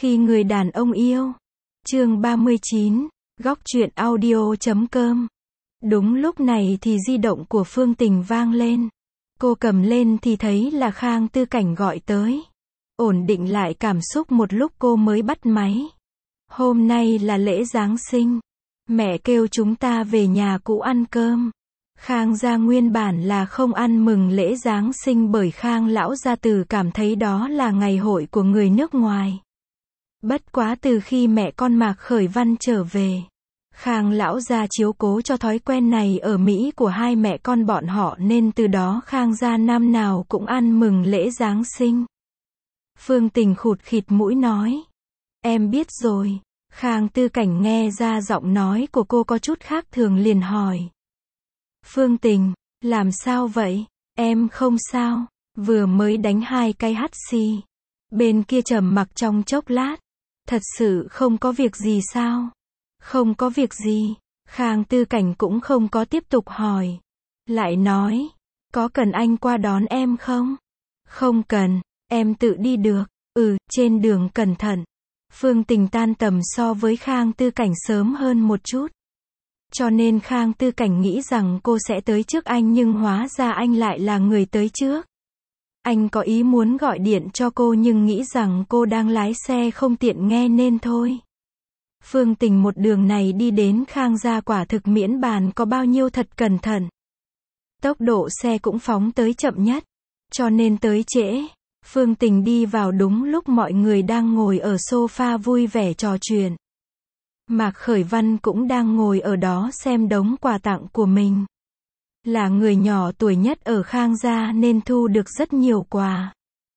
Khi người đàn ông yêu. Chương 39, góc truyện audio.com. Đúng lúc này thì di động của Phương Tình vang lên. Cô cầm lên thì thấy là Khang Tư Cảnh gọi tới. Ổn định lại cảm xúc một lúc cô mới bắt máy. Hôm nay là lễ Giáng sinh. Mẹ kêu chúng ta về nhà cũ ăn cơm. Khang gia nguyên bản là không ăn mừng lễ Giáng sinh bởi Khang lão gia tử cảm thấy đó là ngày hội của người nước ngoài. Bất quá từ khi mẹ con Mạc Khởi Văn trở về, Khang lão gia chiếu cố cho thói quen này ở Mỹ của hai mẹ con bọn họ nên từ đó Khang gia năm nào cũng ăn mừng lễ Giáng sinh. Phương Tình khụt khịt mũi nói. Em biết rồi. Khang Tư Cảnh nghe ra giọng nói của cô có chút khác thường liền hỏi. Phương Tình, làm sao vậy? Em không sao, vừa mới đánh 2 cái hắt xì. Bên kia trầm mặc trong chốc lát. Thật sự không có việc gì sao? Không có việc gì. Khang Tư Cảnh cũng không có tiếp tục hỏi. Lại nói, có cần anh qua đón em không? Không cần, em tự đi được. Trên đường cẩn thận. Phương Tình tan tầm so với Khang Tư Cảnh sớm hơn một chút. Cho nên Khang Tư Cảnh nghĩ rằng cô sẽ tới trước anh nhưng hóa ra anh lại là người tới trước. Anh có ý muốn gọi điện cho cô nhưng nghĩ rằng cô đang lái xe không tiện nghe nên thôi. Phương Tình một đường này đi đến Khang gia quả thực miễn bàn có bao nhiêu thật cẩn thận. Tốc độ xe cũng phóng tới chậm nhất. Cho nên tới trễ. Phương Tình đi vào đúng lúc mọi người đang ngồi ở sofa vui vẻ trò chuyện. Mạc Khởi Văn cũng đang ngồi ở đó xem đống quà tặng của mình. Là người nhỏ tuổi nhất ở Khang gia nên thu được rất nhiều quà.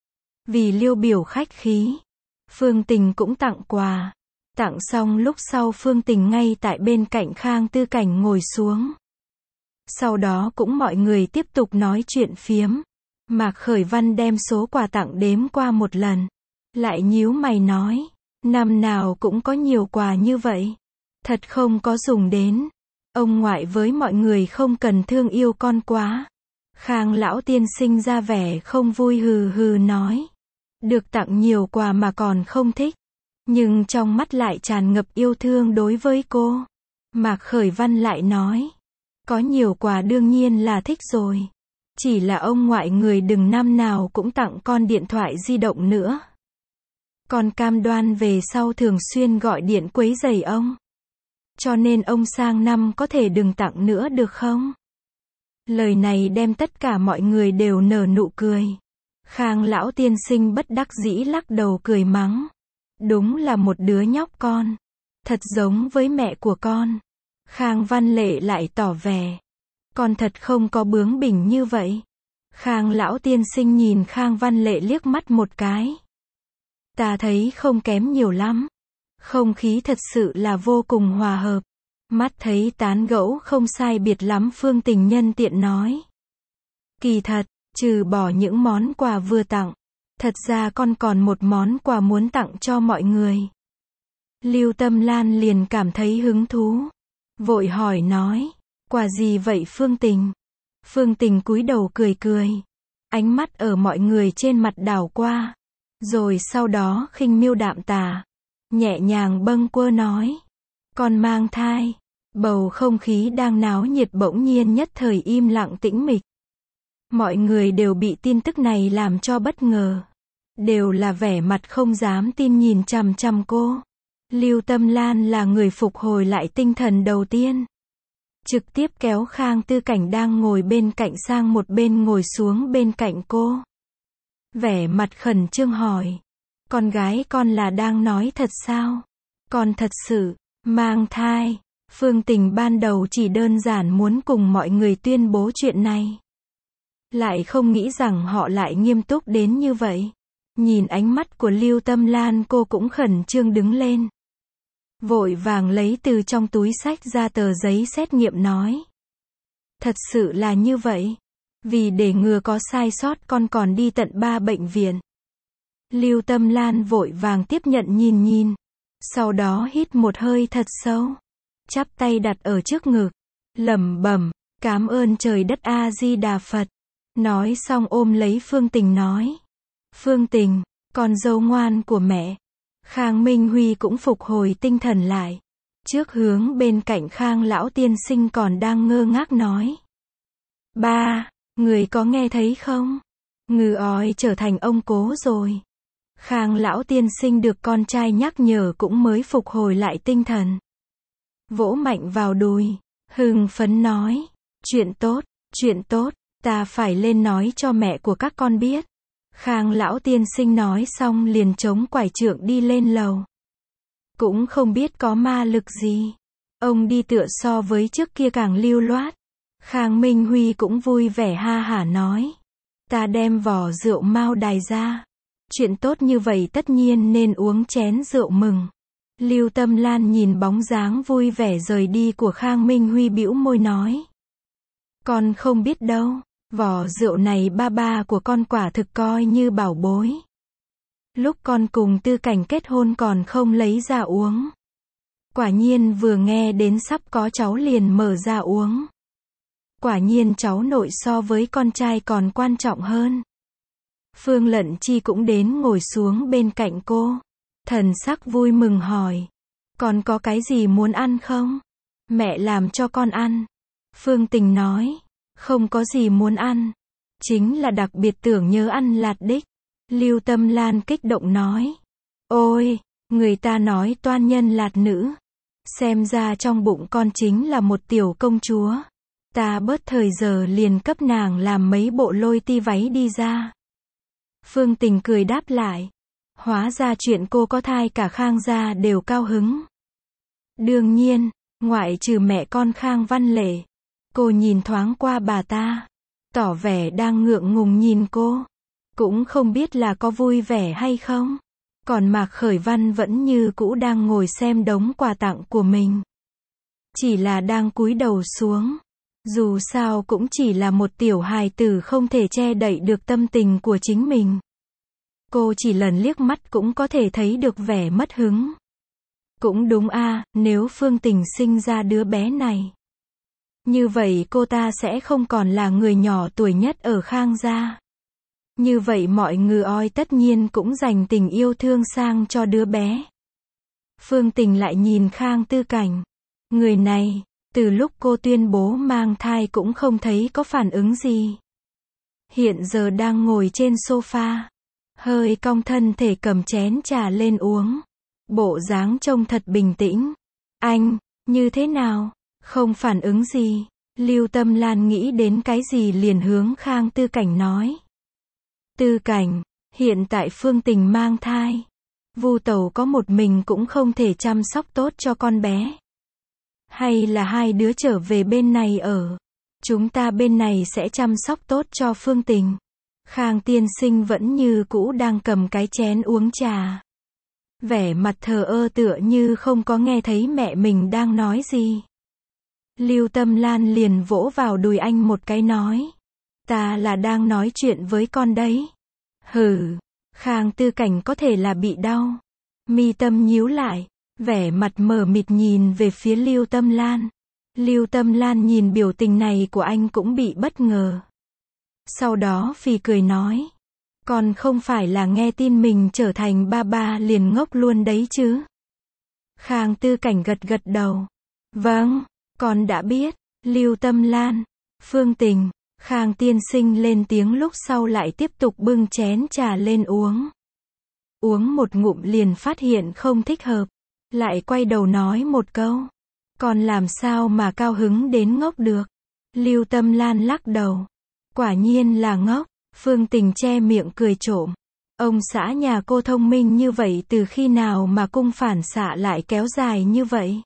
Vì liêu biểu khách khí, Phương Tình cũng tặng quà. Tặng xong lúc sau Phương Tình ngay tại bên cạnh Khang Tư Cảnh ngồi xuống. Sau đó cũng mọi người tiếp tục nói chuyện phiếm. Mạc Khởi Văn đem số quà tặng đếm qua một lần. Lại nhíu mày nói, năm nào cũng có nhiều quà như vậy. Thật không có dùng đến. Ông ngoại với mọi người không cần thương yêu con quá. Khang lão tiên sinh ra vẻ không vui hừ hừ nói. Được tặng nhiều quà mà còn không thích. Nhưng trong mắt lại tràn ngập yêu thương đối với cô. Mạc Khởi Văn lại nói. Có nhiều quà đương nhiên là thích rồi. Chỉ là ông ngoại người đừng năm nào cũng tặng con điện thoại di động nữa. Con cam đoan về sau thường xuyên gọi điện quấy rầy ông. Cho nên ông sang năm có thể đừng tặng nữa được không? Lời này đem tất cả mọi người đều nở nụ cười. Khang lão tiên sinh bất đắc dĩ lắc đầu cười mắng. Đúng là một đứa nhóc con. Thật giống với mẹ của con. Khang Văn Lệ lại tỏ vẻ. Con thật không có bướng bỉnh như vậy. Khang lão tiên sinh nhìn Khang Văn Lệ liếc mắt một cái. Ta thấy không kém nhiều lắm. Không khí thật sự là vô cùng hòa hợp. Mắt thấy tán gẫu không sai biệt lắm Phương Tình nhân tiện nói. Kỳ thật, trừ bỏ những món quà vừa tặng. Thật ra con còn một món quà muốn tặng cho mọi người. Lưu Tâm Lan liền cảm thấy hứng thú. Vội hỏi nói. Quà gì vậy Phương Tình? Phương Tình cúi đầu cười cười. Ánh mắt ở mọi người trên mặt đảo qua. Rồi sau đó khinh miêu đạm tả. Nhẹ nhàng bâng quơ nói. Con mang thai. Bầu không khí đang náo nhiệt bỗng nhiên nhất thời im lặng tĩnh mịch. Mọi người đều bị tin tức này làm cho bất ngờ. Đều là vẻ mặt không dám tin nhìn chằm chằm cô. Lưu Tâm Lan là người phục hồi lại tinh thần đầu tiên. Trực tiếp kéo Khang Tư Cảnh đang ngồi bên cạnh sang một bên ngồi xuống bên cạnh cô. Vẻ mặt khẩn trương hỏi. Con gái con là đang nói thật sao? Con thật sự mang thai. Phương Tình ban đầu chỉ đơn giản muốn cùng mọi người tuyên bố chuyện này. Lại không nghĩ rằng họ lại nghiêm túc đến như vậy. Nhìn ánh mắt của Lưu Tâm Lan cô cũng khẩn trương đứng lên. Vội vàng lấy từ trong túi xách ra tờ giấy xét nghiệm nói. Thật sự là như vậy. Vì để ngừa có sai sót con còn đi tận 3 bệnh viện. Lưu Tâm Lan vội vàng tiếp nhận nhìn. Sau đó hít một hơi thật sâu. Chắp tay đặt ở trước ngực. Lẩm bẩm, cảm ơn trời đất A-di-đà Phật. Nói xong ôm lấy Phương Tình nói. Phương Tình, con dâu ngoan của mẹ. Khang Minh Huy cũng phục hồi tinh thần lại. Trước hướng bên cạnh Khang lão tiên sinh còn đang ngơ ngác nói. Ba, người có nghe thấy không? Ngư ói trở thành ông cố rồi. Khang lão tiên sinh được con trai nhắc nhở cũng mới phục hồi lại tinh thần. Vỗ mạnh vào đùi, hưng phấn nói. Chuyện tốt, ta phải lên nói cho mẹ của các con biết. Khang lão tiên sinh nói xong liền chống quải trượng đi lên lầu. Cũng không biết có ma lực gì. Ông đi tựa so với trước kia càng lưu loát. Khang Minh Huy cũng vui vẻ ha hả nói. Ta đem vỏ rượu Mao Đài ra. Chuyện tốt như vậy tất nhiên nên uống chén rượu mừng. Lưu Tâm Lan nhìn bóng dáng vui vẻ rời đi của Khang Minh Huy bĩu môi nói. Con không biết đâu, vỏ rượu này ba của con quả thực coi như bảo bối. Lúc con cùng Tư Cảnh kết hôn còn không lấy ra uống. Quả nhiên vừa nghe đến sắp có cháu liền mở ra uống. Quả nhiên cháu nội so với con trai còn quan trọng hơn. Phương Lận Chi cũng đến ngồi xuống bên cạnh cô. Thần sắc vui mừng hỏi. Con có cái gì muốn ăn không? Mẹ làm cho con ăn. Phương Tình nói. Không có gì muốn ăn. Chính là đặc biệt tưởng nhớ ăn lạt đích. Lưu Tâm Lan kích động nói. Ôi, người ta nói toan nhân lạt nữ. Xem ra trong bụng con chính là một tiểu công chúa. Ta bớt thời giờ liền cấp nàng làm mấy bộ lôi ti váy đi ra. Phương Tình cười đáp lại. Hóa ra chuyện cô có thai cả Khang gia đều cao hứng. Đương nhiên, ngoại trừ mẹ con Khang Văn Lệ. Cô nhìn thoáng qua bà ta. Tỏ vẻ đang ngượng ngùng nhìn cô. Cũng không biết là có vui vẻ hay không. Còn Mạc Khởi Văn vẫn như cũ đang ngồi xem đống quà tặng của mình. Chỉ là đang cúi đầu xuống. Dù sao cũng chỉ là một tiểu hài tử không thể che đậy được tâm tình của chính mình. Cô chỉ lần liếc mắt cũng có thể thấy được vẻ mất hứng. Cũng đúng a, nếu Phương Tình sinh ra đứa bé này. Như vậy cô ta sẽ không còn là người nhỏ tuổi nhất ở Khang gia. Như vậy mọi người oi tất nhiên cũng dành tình yêu thương sang cho đứa bé. Phương Tình lại nhìn Khang Tư Cảnh. Người này, từ lúc cô tuyên bố mang thai cũng không thấy có phản ứng gì. Hiện giờ đang ngồi trên sofa. Hơi cong thân thể cầm chén trà lên uống. Bộ dáng trông thật bình tĩnh. Anh, như thế nào? Không phản ứng gì. Lưu Tâm Lan nghĩ đến cái gì liền hướng Khang Tư Cảnh nói. Tư Cảnh, hiện tại Phương Tình mang thai. Vu Tẩu có một mình cũng không thể chăm sóc tốt cho con bé. Hay là hai đứa trở về bên này ở. Chúng ta bên này sẽ chăm sóc tốt cho Phương Tình. Khang tiên sinh vẫn như cũ đang cầm cái chén uống trà. Vẻ mặt thờ ơ tựa như không có nghe thấy mẹ mình đang nói gì. Lưu Tâm Lan liền vỗ vào đùi anh một cái nói. Ta là đang nói chuyện với con đấy. Hừ, Khang Tư Cảnh có thể là bị đau. Mi tâm nhíu lại, vẻ mặt mờ mịt nhìn về phía Lưu Tâm Lan. Lưu Tâm Lan nhìn biểu tình này của anh cũng bị bất ngờ. Sau đó phì cười nói. Con không phải là nghe tin mình trở thành ba liền ngốc luôn đấy chứ. Khang Tư Cảnh gật gật đầu. Vâng, con đã biết. Lưu Tâm Lan, Phương Tình, Khang tiên sinh lên tiếng lúc sau lại tiếp tục bưng chén trà lên uống. Uống một ngụm liền phát hiện không thích hợp. Lại quay đầu nói một câu. Còn làm sao mà cao hứng đến ngốc được. Lưu Tâm Lan lắc đầu. Quả nhiên là ngốc. Phương Tình che miệng cười trộm. Ông xã nhà cô thông minh như vậy từ khi nào mà cung phản xạ lại kéo dài như vậy?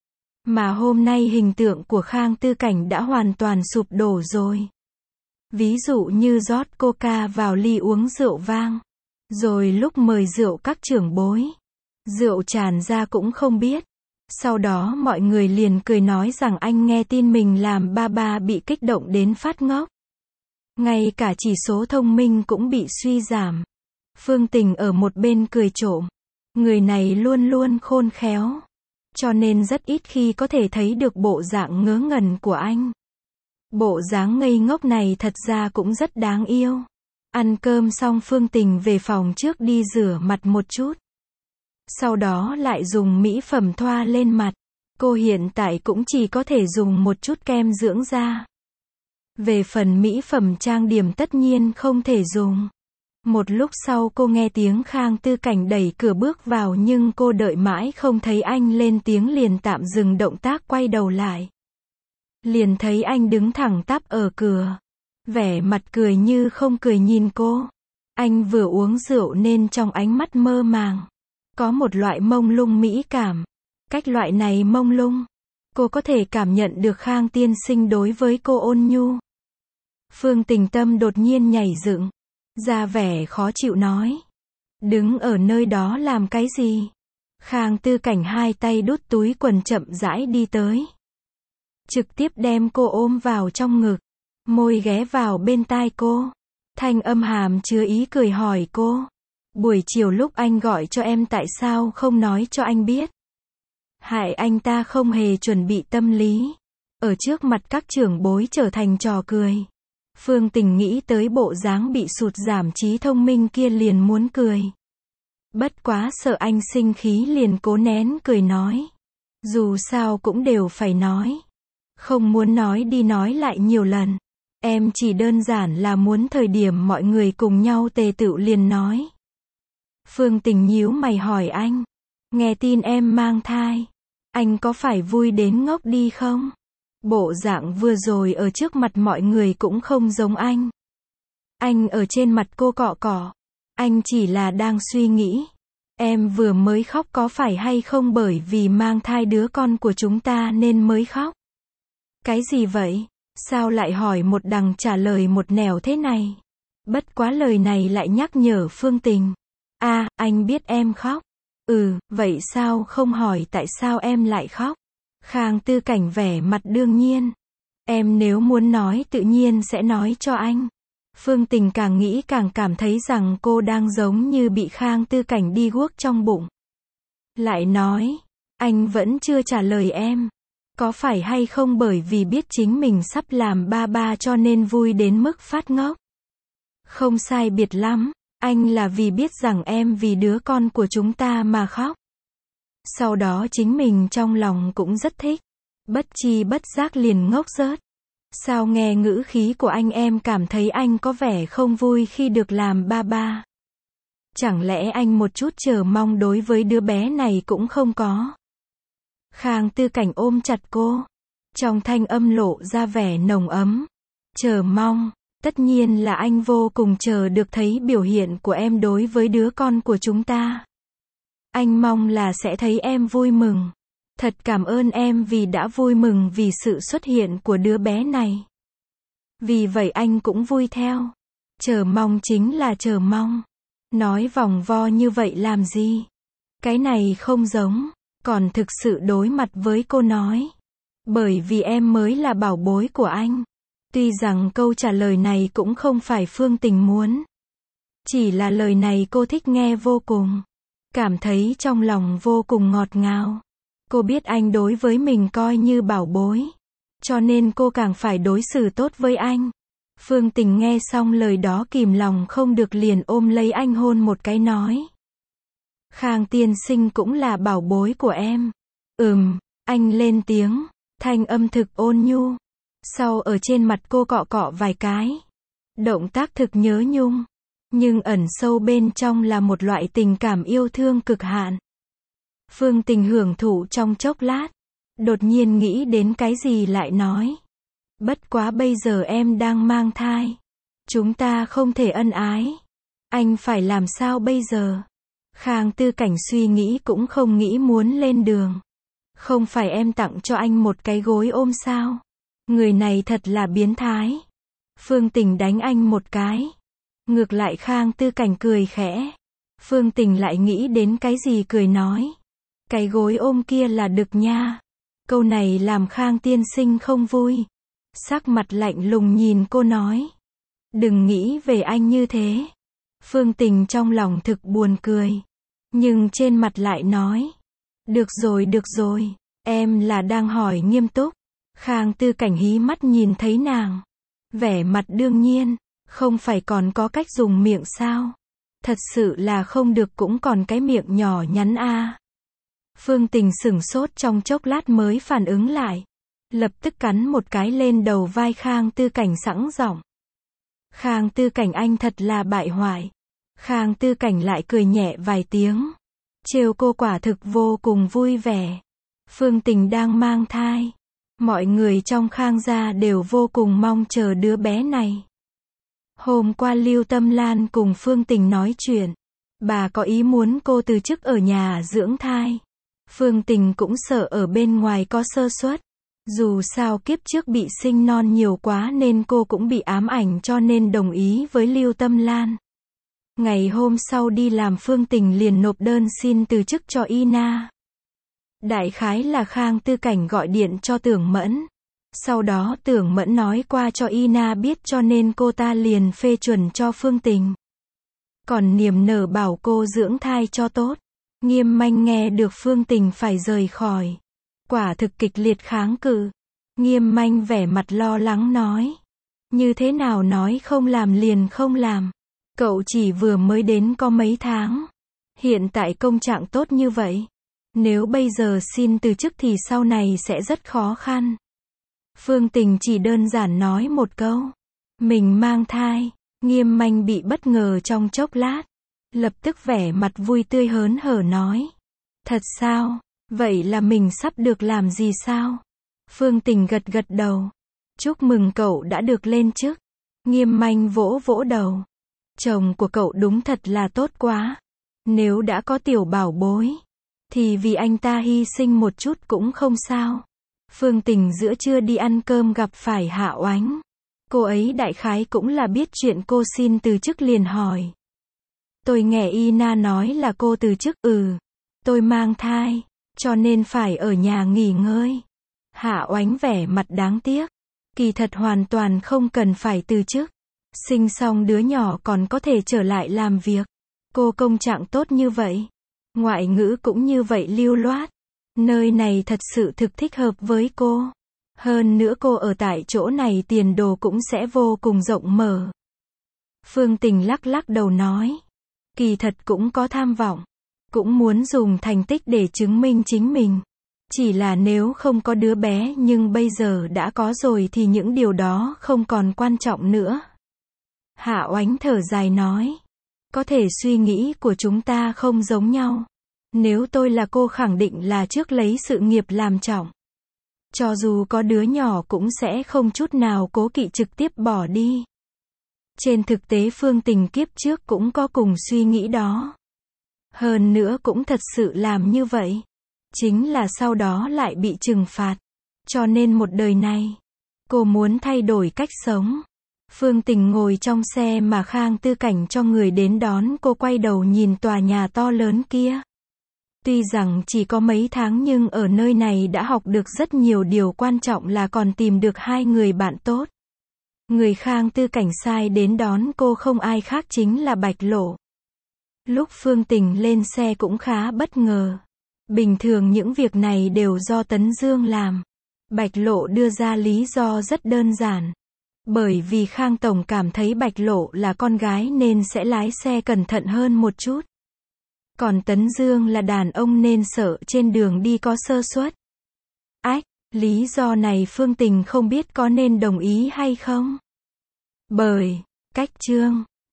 Mà hôm nay hình tượng của Khang Tư Cảnh đã hoàn toàn sụp đổ rồi. Ví dụ như rót coca vào ly uống rượu vang. Rồi lúc mời rượu các trưởng bối. Rượu tràn ra cũng không biết. Sau đó mọi người liền cười nói rằng anh nghe tin mình làm ba bị kích động đến phát ngốc. Ngay cả chỉ số thông minh cũng bị suy giảm. Phương Tình ở một bên cười trộm. Người này luôn luôn khôn khéo. Cho nên rất ít khi có thể thấy được bộ dạng ngớ ngẩn của anh. Bộ dáng ngây ngốc này thật ra cũng rất đáng yêu. Ăn cơm xong Phương Tình về phòng trước đi rửa mặt một chút. sau đó lại dùng mỹ phẩm thoa lên mặt. Cô hiện tại cũng chỉ có thể dùng một chút kem dưỡng da. Về phần mỹ phẩm trang điểm tất nhiên không thể dùng. Một lúc sau cô nghe tiếng Khang Tư Cảnh đẩy cửa bước vào nhưng cô đợi mãi không thấy anh lên tiếng liền tạm dừng động tác quay đầu lại. Liền thấy anh đứng thẳng tắp ở cửa. Vẻ mặt cười như không cười nhìn cô. Anh vừa uống rượu nên trong ánh mắt mơ màng. Có một loại mông lung mỹ cảm. Cách loại này mông lung. Cô có thể cảm nhận được Khang tiên sinh đối với cô ôn nhu. Phương Tình Tâm đột nhiên nhảy dựng. Ra vẻ khó chịu nói. Đứng ở nơi đó làm cái gì? Khang Tư Cảnh hai tay đút túi quần chậm rãi đi tới. Trực tiếp đem cô ôm vào trong ngực. Môi ghé vào bên tai cô. Thanh âm hàm chứa ý cười hỏi cô. Buổi chiều lúc anh gọi cho em tại sao không nói cho anh biết? Hại anh ta không hề chuẩn bị tâm lý. Ở trước mặt các trưởng bối trở thành trò cười. Phương Tình nghĩ tới bộ dáng bị sụt giảm trí thông minh kia liền muốn cười. Bất quá sợ anh sinh khí liền cố nén cười nói. Dù sao cũng đều phải nói. Không muốn nói đi nói lại nhiều lần. Em chỉ đơn giản là muốn thời điểm mọi người cùng nhau tề tựu liền nói. Phương Tình nhíu mày hỏi anh. Nghe tin em mang thai. Anh có phải vui đến ngốc đi không? Bộ dạng vừa rồi ở trước mặt mọi người cũng không giống anh. Anh ở trên mặt cô cọ cọ. Anh chỉ là đang suy nghĩ. Em vừa mới khóc có phải hay không bởi vì mang thai đứa con của chúng ta nên mới khóc? Cái gì vậy? Sao lại hỏi một đằng trả lời một nẻo thế này? Bất quá lời này lại nhắc nhở Phương Tình. Anh biết em khóc. Vậy sao không hỏi tại sao em lại khóc? Khang Tư Cảnh vẻ mặt đương nhiên. Em nếu muốn nói tự nhiên sẽ nói cho anh. Phương Tình càng nghĩ càng cảm thấy rằng cô đang giống như bị Khang Tư Cảnh đi guốc trong bụng. Lại nói, anh vẫn chưa trả lời em. Có phải hay không bởi vì biết chính mình sắp làm ba ba cho nên vui đến mức phát ngốc? Không sai biệt lắm, anh là vì biết rằng em vì đứa con của chúng ta mà khóc. Sau đó chính mình trong lòng cũng rất thích. Bất chi bất giác liền ngốc rớt. Sao nghe ngữ khí của anh em cảm thấy anh có vẻ không vui khi được làm ba ba? Chẳng lẽ anh một chút chờ mong đối với đứa bé này cũng không có? Khang Tư Cảnh ôm chặt cô. Trong thanh âm lộ ra vẻ nồng ấm. Chờ mong. Tất nhiên là anh vô cùng chờ được thấy biểu hiện của em đối với đứa con của chúng ta. Anh mong là sẽ thấy em vui mừng. Thật cảm ơn em vì đã vui mừng vì sự xuất hiện của đứa bé này. Vì vậy anh cũng vui theo. Chờ mong chính là chờ mong. Nói vòng vo như vậy làm gì? Cái này không giống. Còn thực sự đối mặt với cô nói. Bởi vì em mới là bảo bối của anh. Tuy rằng câu trả lời này cũng không phải Phương Tình muốn. Chỉ là lời này cô thích nghe vô cùng. Cảm thấy trong lòng vô cùng ngọt ngào. Cô biết anh đối với mình coi như bảo bối. Cho nên cô càng phải đối xử tốt với anh. Phương Tình nghe xong lời đó kìm lòng không được liền ôm lấy anh hôn một cái nói. Khang tiên sinh cũng là bảo bối của em. Anh lên tiếng. Thanh âm thực ôn nhu. Sau ở trên mặt cô cọ cọ vài cái. Động tác thực nhớ nhung. Nhưng ẩn sâu bên trong là một loại tình cảm yêu thương cực hạn. Phương Tình hưởng thụ trong chốc lát. Đột nhiên nghĩ đến cái gì lại nói. Bất quá bây giờ em đang mang thai. Chúng ta không thể ân ái. Anh phải làm sao bây giờ? Khang Tư Cảnh suy nghĩ cũng không nghĩ muốn lên đường. Không phải em tặng cho anh một cái gối ôm sao? Người này thật là biến thái. Phương Tình đánh anh một cái. Ngược lại Khang Tư Cảnh cười khẽ. Phương Tình lại nghĩ đến cái gì cười nói. Cái gối ôm kia là đực nha. Câu này làm Khang tiên sinh không vui. Sắc mặt lạnh lùng nhìn cô nói. Đừng nghĩ về anh như thế. Phương Tình trong lòng thực buồn cười. Nhưng trên mặt lại nói. Được rồi, em là đang hỏi nghiêm túc. Khang Tư Cảnh hí mắt nhìn thấy nàng. Vẻ mặt đương nhiên, không phải còn có cách dùng miệng sao? Thật sự là không được cũng còn cái miệng nhỏ nhắn a. Phương Tình sửng sốt trong chốc lát mới phản ứng lại. Lập tức cắn một cái lên đầu vai Khang Tư Cảnh sẵn giọng. Khang Tư Cảnh anh thật là bại hoại. Khang Tư Cảnh lại cười nhẹ vài tiếng. Trêu cô quả thực vô cùng vui vẻ. Phương Tình đang mang thai. Mọi người trong Khang gia đều vô cùng mong chờ đứa bé này. Hôm qua Lưu Tâm Lan cùng Phương Tình nói chuyện. Bà có ý muốn cô từ chức ở nhà dưỡng thai. Phương Tình cũng sợ ở bên ngoài có sơ suất. Dù sao kiếp trước bị sinh non nhiều quá nên cô cũng bị ám ảnh cho nên đồng ý với Lưu Tâm Lan. Ngày hôm sau đi làm Phương Tình liền nộp đơn xin từ chức cho Ina. Đại khái là Khang Tư Cảnh gọi điện cho Tưởng Mẫn. Sau đó Tưởng Mẫn nói qua cho Ina biết cho nên cô ta liền phê chuẩn cho Phương Tình. Còn niềm nở bảo cô dưỡng thai cho tốt. Nghiêm Manh nghe được Phương Tình phải rời khỏi. Quả thực kịch liệt kháng cự. Nghiêm Manh vẻ mặt lo lắng nói. Như thế nào nói không làm liền không làm. Cậu chỉ vừa mới đến có mấy tháng. Hiện tại công trạng tốt như vậy. Nếu bây giờ xin từ chức thì sau này sẽ rất khó khăn. Phương Tình chỉ đơn giản nói một câu. Mình mang thai. Nghiêm Manh bị bất ngờ trong chốc lát. Lập tức vẻ mặt vui tươi hớn hở nói. Thật sao? Vậy là mình sắp được làm gì sao? Phương Tình gật gật đầu. Chúc mừng cậu đã được lên chức. Nghiêm Manh vỗ vỗ đầu. Chồng của cậu đúng thật là tốt quá. Nếu đã có tiểu bảo bối, thì vì anh ta hy sinh một chút cũng không sao. Phương Tình giữa trưa đi ăn cơm gặp phải Hạ Oánh. Cô ấy đại khái cũng là biết chuyện cô xin từ chức liền hỏi. Tôi nghe Ina nói là cô từ chức. Tôi mang thai, cho nên phải ở nhà nghỉ ngơi. Hạ Oánh vẻ mặt đáng tiếc. Kỳ thật hoàn toàn không cần phải từ chức. Sinh xong đứa nhỏ còn có thể trở lại làm việc. Cô công trạng tốt như vậy. Ngoại ngữ cũng như vậy lưu loát. Nơi này thật sự thực thích hợp với cô. Hơn nữa cô ở tại chỗ này tiền đồ cũng sẽ vô cùng rộng mở. Phương Tình lắc lắc đầu nói. Kỳ thật cũng có tham vọng. Cũng muốn dùng thành tích để chứng minh chính mình. Chỉ là nếu không có đứa bé nhưng bây giờ đã có rồi thì những điều đó không còn quan trọng nữa. Hạ Oánh thở dài nói. Có thể suy nghĩ của chúng ta không giống nhau. Nếu tôi là cô khẳng định là trước lấy sự nghiệp làm trọng. Cho dù có đứa nhỏ cũng sẽ không chút nào cố kỵ trực tiếp bỏ đi. Trên thực tế Phương Tình kiếp trước cũng có cùng suy nghĩ đó. Hơn nữa cũng thật sự làm như vậy. Chính là sau đó lại bị trừng phạt. Cho nên một đời này, cô muốn thay đổi cách sống. Phương Tình ngồi trong xe mà Khang Tư Cảnh cho người đến đón cô quay đầu nhìn tòa nhà to lớn kia. Tuy rằng chỉ có mấy tháng nhưng ở nơi này đã học được rất nhiều điều quan trọng là còn tìm được 2 người bạn tốt. Người Khang Tư Cảnh sai đến đón cô không ai khác chính là Bạch Lộ. Lúc Phương Tình lên xe cũng khá bất ngờ. Bình thường những việc này đều do Tấn Dương làm. Bạch Lộ đưa ra lý do rất đơn giản. Bởi vì Khang Tổng cảm thấy Bạch Lộ là con gái nên sẽ lái xe cẩn thận hơn một chút. Còn Tấn Dương là đàn ông nên sợ trên đường đi có sơ suất. Lý do này Phương Tình không biết có nên đồng ý hay không. Bởi cách chương